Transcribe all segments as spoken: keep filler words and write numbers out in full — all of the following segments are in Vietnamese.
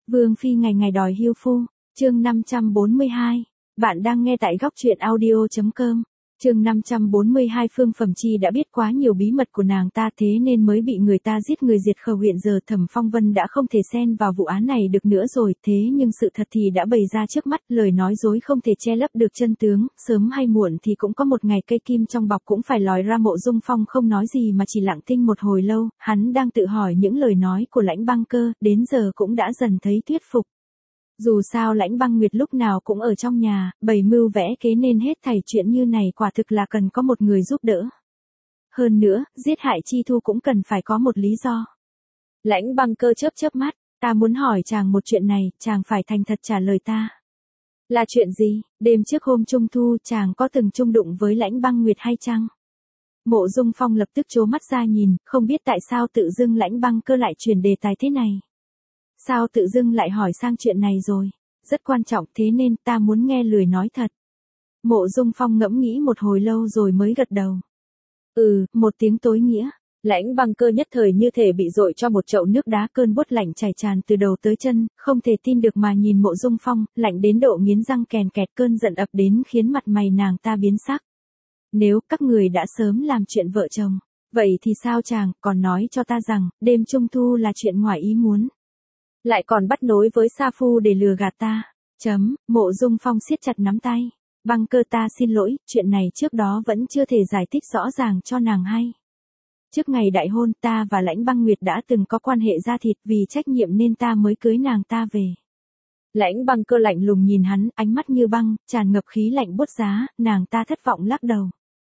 Vương phi ngày ngày đòi hiêu phu, chương năm trăm bốn mươi hai. Bạn đang nghe tại góc truyện audio.com. Chương năm trăm bốn mươi hai. Phương Phẩm Chi đã biết quá nhiều bí mật của nàng ta, thế nên mới bị người ta giết người diệt khẩu. Hiện giờ Thẩm Phong Vân đã không thể xen vào vụ án này được nữa rồi, thế nhưng sự thật thì đã bày ra trước mắt, lời nói dối không thể che lấp được chân tướng, sớm hay muộn thì cũng có một ngày cây kim trong bọc cũng phải lòi ra. Mộ Dung Phong không nói gì mà chỉ lặng thinh một hồi lâu, hắn đang tự hỏi những lời nói của Lãnh Băng Cơ, đến giờ cũng đã dần thấy thuyết phục. Dù sao Lãnh Băng Nguyệt lúc nào cũng ở trong nhà, bày mưu vẽ kế nên hết thảy chuyện như này quả thực là cần có một người giúp đỡ. Hơn nữa, giết hại Chi Thu cũng cần phải có một lý do. Lãnh Băng Cơ chớp chớp mắt, ta muốn hỏi chàng một chuyện này, chàng phải thành thật trả lời ta. Là chuyện gì? Đêm trước hôm Trung Thu chàng có từng chung đụng với Lãnh Băng Nguyệt hay chăng? Mộ Dung Phong lập tức trố mắt ra nhìn, không biết tại sao tự dưng Lãnh Băng Cơ lại chuyển đề tài thế này. Sao tự dưng lại hỏi sang chuyện này rồi? Rất quan trọng thế nên ta muốn nghe lời nói thật. Mộ Dung Phong ngẫm nghĩ một hồi lâu rồi mới gật đầu. Ừ, một tiếng tối nghĩa. Lãnh Băng Cơ nhất thời như thể bị dội cho một chậu nước đá, cơn buốt lạnh chảy tràn từ đầu tới chân, không thể tin được mà nhìn Mộ Dung Phong, lạnh đến độ nghiến răng kèn kẹt, cơn giận ập đến khiến mặt mày nàng ta biến sắc. Nếu các người đã sớm làm chuyện vợ chồng, vậy thì sao chàng còn nói cho ta rằng đêm Trung Thu là chuyện ngoài ý muốn? Lại còn bắt nối với Sa Phu để lừa gạt ta. Chấm, Mộ Dung Phong siết chặt nắm tay. Băng Cơ, ta xin lỗi, chuyện này trước đó vẫn chưa thể giải thích rõ ràng cho nàng hay. Trước ngày đại hôn ta và Lãnh Băng Nguyệt đã từng có quan hệ da thịt, vì trách nhiệm nên ta mới cưới nàng ta về. Lãnh Băng Cơ lạnh lùng nhìn hắn, ánh mắt như băng, tràn ngập khí lạnh buốt giá, nàng ta thất vọng lắc đầu.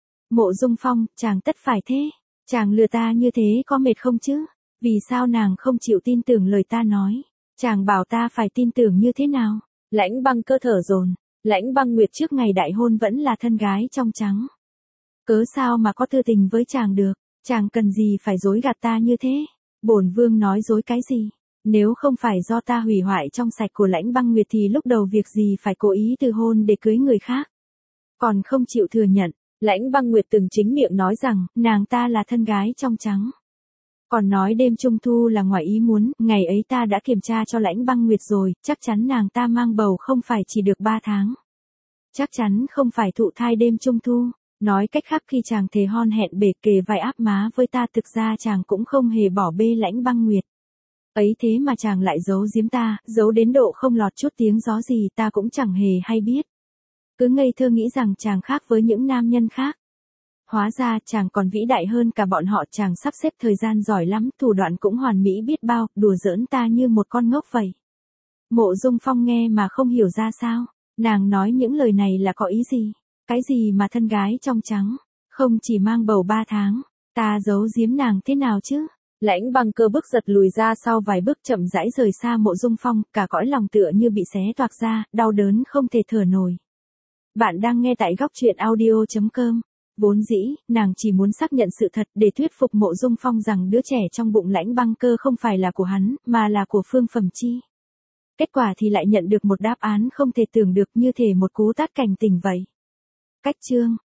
Mộ Dung Phong, chàng tất phải thế. Chàng lừa ta như thế có mệt không chứ? Vì sao nàng không chịu tin tưởng lời ta nói? Chàng bảo ta phải tin tưởng như thế nào? Lãnh Băng Cơ thở dồn. Lãnh Băng Nguyệt trước ngày đại hôn vẫn là thân gái trong trắng. Cớ sao mà có tư tình với chàng được? Chàng cần gì phải dối gạt ta như thế? Bổn vương nói dối cái gì? Nếu không phải do ta hủy hoại trong sạch của Lãnh Băng Nguyệt thì lúc đầu việc gì phải cố ý từ hôn để cưới người khác? Còn không chịu thừa nhận, Lãnh Băng Nguyệt từng chính miệng nói rằng nàng ta là thân gái trong trắng. Còn nói đêm Trung Thu là ngoài ý muốn, ngày ấy ta đã kiểm tra cho Lãnh Băng Nguyệt rồi, chắc chắn nàng ta mang bầu không phải chỉ được ba tháng. Chắc chắn không phải thụ thai đêm Trung Thu. Nói cách khác, khi chàng thề hon hẹn bể kề vai áp má với ta, thực ra chàng cũng không hề bỏ bê Lãnh Băng Nguyệt. Ấy thế mà chàng lại giấu giếm ta, giấu đến độ không lọt chút tiếng gió gì, ta cũng chẳng hề hay biết. Cứ ngây thơ nghĩ rằng chàng khác với những nam nhân khác. Hóa ra chàng còn vĩ đại hơn cả bọn họ, chàng sắp xếp thời gian giỏi lắm, thủ đoạn cũng hoàn mỹ biết bao, đùa giỡn ta như một con ngốc vậy. Mộ Dung Phong nghe mà không hiểu ra sao, nàng nói những lời này là có ý gì? Cái gì mà thân gái trong trắng, không chỉ mang bầu ba tháng, ta giấu giếm nàng thế nào chứ? Lãnh Băng Cơ bước giật lùi ra sau vài bước, chậm rãi rời xa Mộ Dung Phong, cả cõi lòng tựa như bị xé toạc ra, đau đớn không thể thở nổi. Bạn đang nghe tại góc truyện audio.com. Vốn dĩ, nàng chỉ muốn xác nhận sự thật để thuyết phục Mộ Dung Phong rằng đứa trẻ trong bụng Lãnh Băng Cơ không phải là của hắn, mà là của Phương Phẩm Chi. Kết quả thì lại nhận được một đáp án không thể tưởng được, như thể một cú tát cảnh tỉnh vậy. Cách chương.